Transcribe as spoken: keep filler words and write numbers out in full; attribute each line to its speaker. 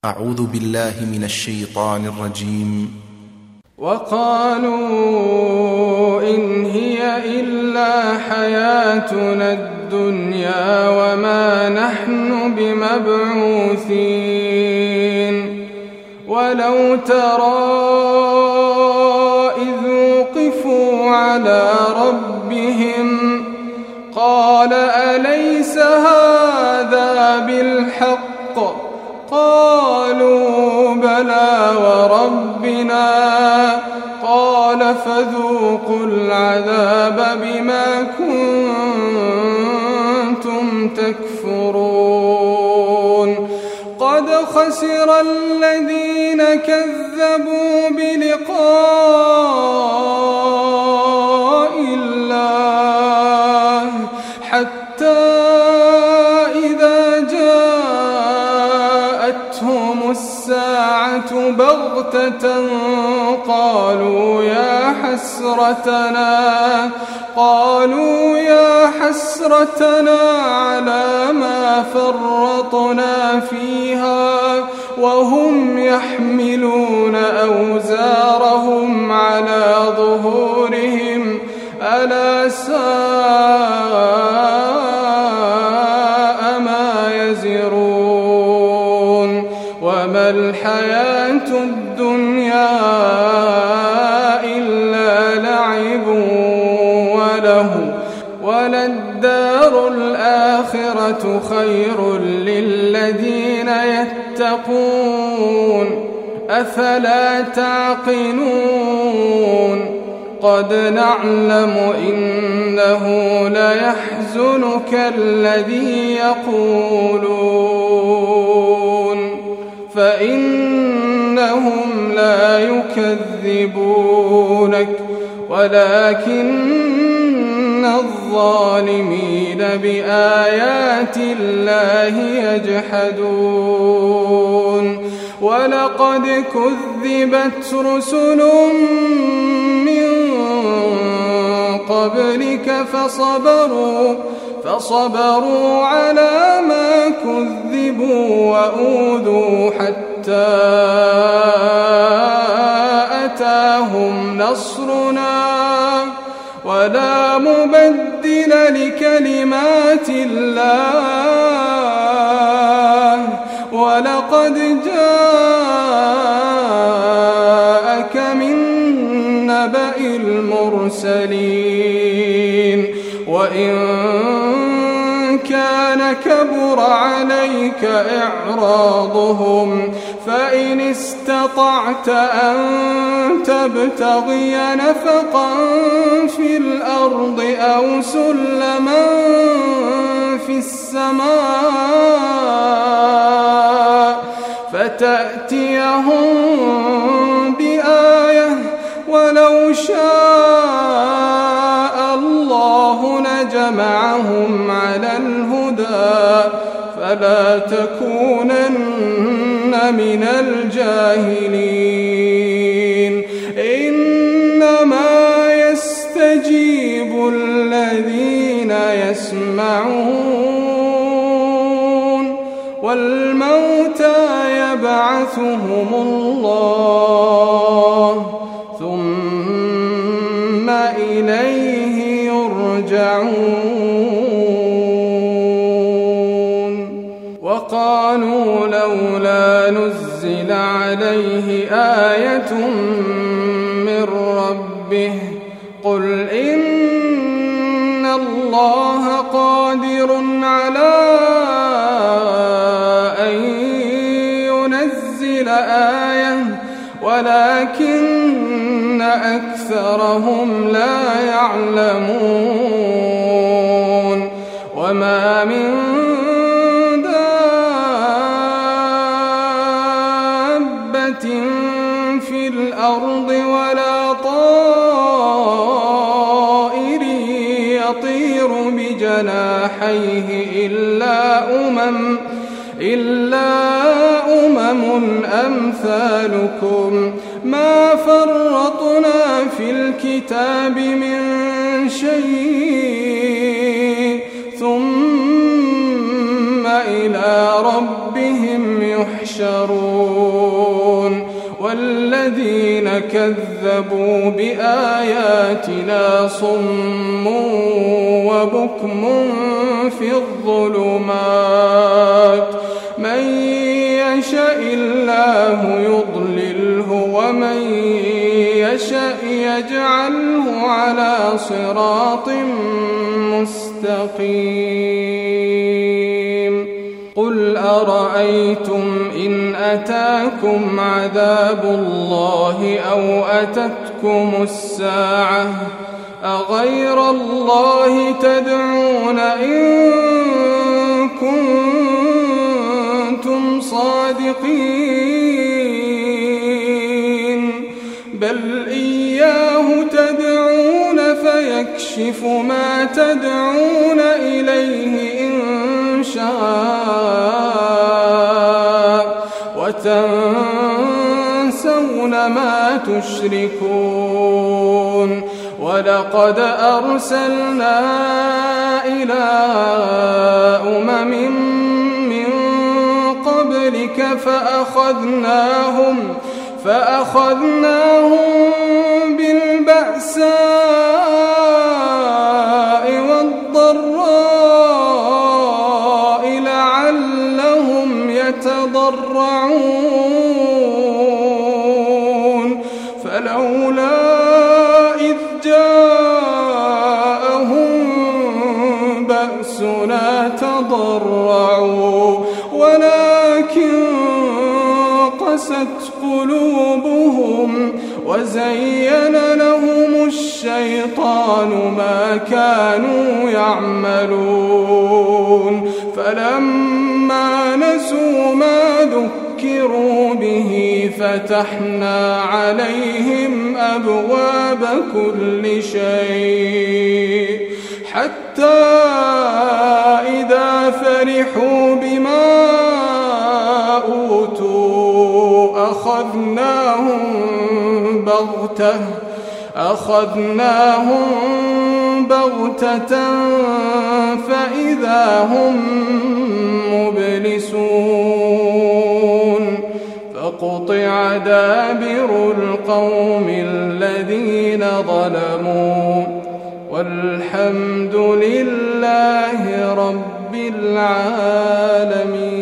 Speaker 1: أعوذ بالله من الشيطان الرجيم.
Speaker 2: وقالوا إن هي إلا حياتنا الدنيا وما نحن بمبعوثين. ولو ترى إذ وقفوا على ربهم قال أليس هذا بالحق؟ قالوا بلى وربنا. قال فذوقوا العذاب بما كنتم تكفرون. قد خسر الذين كذبوا بلقاء الله حتى إذا جاءتهم الساعة بغتة قالوا يا حسرتنا قالوا يا حسرتنا على ما فرطنا فيها وهم يحملون أوزارهم على ظهورهم ألا ساء ما يزرون. وما الحياة الدنيا إلا لعب وله وللدار الآخرة خير للذين يتقون أفلا تعقلون. قد نعلم إنه ليحزنك الذي يقولون فإنهم لا يكذبونك ولكن الظالمين بآيات الله يجحدون. ولقد كذبت رسل من قبلك فصبروا فصبروا على ما كذبوا وأوذوا حتى أتاهم نصرنا ولا مبدل لكلمات الله. ولقد جاءك من نبأ المرسلين. وإن كان كبر عليك إعراضهم فإن استطعت أن تبتغي نفقا في الأرض أو سلما في السماء فتأتيهم بآية ولو شاء الله لجمعهم على الهدى فلا تكونن من الجاهلين. إنما يستجيب الذين يسمعون والموتى يبعثهم الله ثم إليه يرجعون. وقالوا لولا نزل عليه آية من ربه قل إن الله قادر على أن ينزل آية ولكن أكثرهم لا يعلمون. وما من دابة في الأرض ولا طائر يطير بجناحيه إلا أمم إلا أمم أمثالكم ما فرطنا في الكتاب من شيء ثم إلى ربهم يحشرون. يحشرون والذين كذبوا بآياتنا صم وبكم في الظلمات من يشاء الله يضلله ومن يشاء يجعله على صراط مستقيم قل أرأيتم إن أتاكم عذاب الله أو أتتكم الساعة أغير الله تدعون إن كنتم صادقين بل إياه تدعون فيكشف ما تدعون إليه إن شاء وتنسون ما تشركون ولقد أرسلنا إلى أمم من قبلك فأخذناهم فأخذناهم بالبأساء والضراء لعلهم يتضرعون فلولا إذ جاءهم بأسنا تضرعوا ولكن قست قلوبهم وزين لهم الشيطان ما كانوا يعملون فلما نسوا ما ذكروا به فتحنا عليهم أبواب كل شيء حتى إذا فرحوا بما أوتوا أخذناهم بغتة أخذناهم بغتة فإذا هم مبلسون فقطع دابر القوم الذين ظلموا والحمد لله رب العالمين.